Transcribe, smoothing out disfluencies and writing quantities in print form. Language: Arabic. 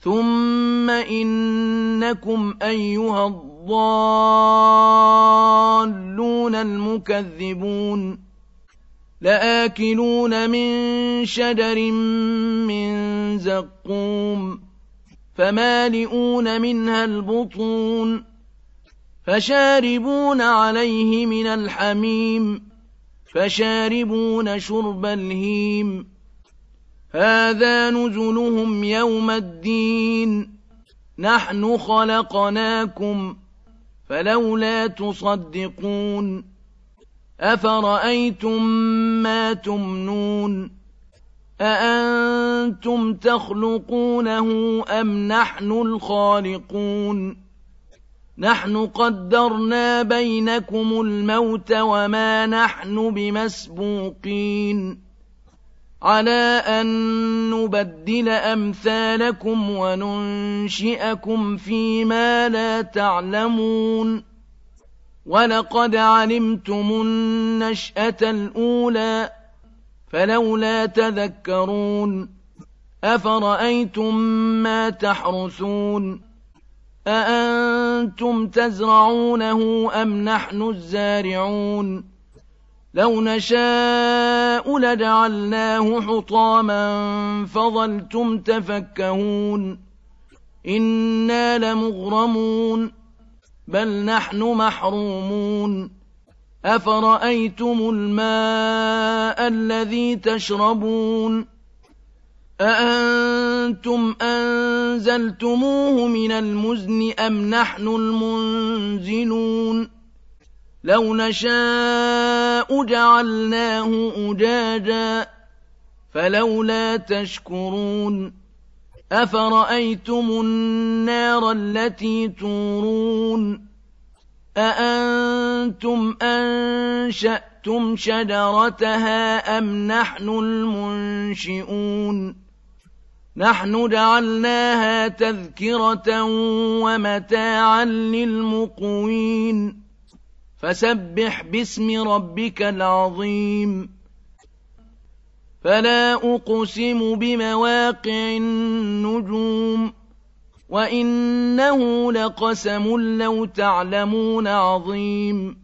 ثم إنكم أيها الضالون المكذبون لآكلون من شجر من زقوم فمالئون منها البطون فشاربون عليه من الحميم فشاربون شرب الهيم هذا نزلهم يوم الدين نحن خلقناكم فلولا تصدقون أفرأيتم ما تمنون أأنتم تخلقونه أم نحن الخالقون نحن قدرنا بينكم الموت وما نحن بمسبوقين على أن نبدل أمثالكم وننشئكم فيما لا تعلمون ولقد علمتم النشأة الأولى فلولا تذكرون أفرأيتم ما تحرثون أأنتم تزرعونه أم نحن الزارعون لو نشاء لجعلناه حطاما فظلتم تفكهون إنا لمغرمون بل نحن محرومون أفرأيتم الماء الذي تشربون أأنتم أنزلتموه من المزن أم نحن المنزلون لو نشاء جعلناه أجاجا فلولا تشكرون أفرأيتم النار التي تورون أأنتم أنشأتم شجرتها أم نحن المنشئون نحن جعلناها تذكرة ومتاعا للمقوين فسبح باسم ربك العظيم فلا أقسم بمواقع النجوم وإنه لقسم لو تعلمون عظيم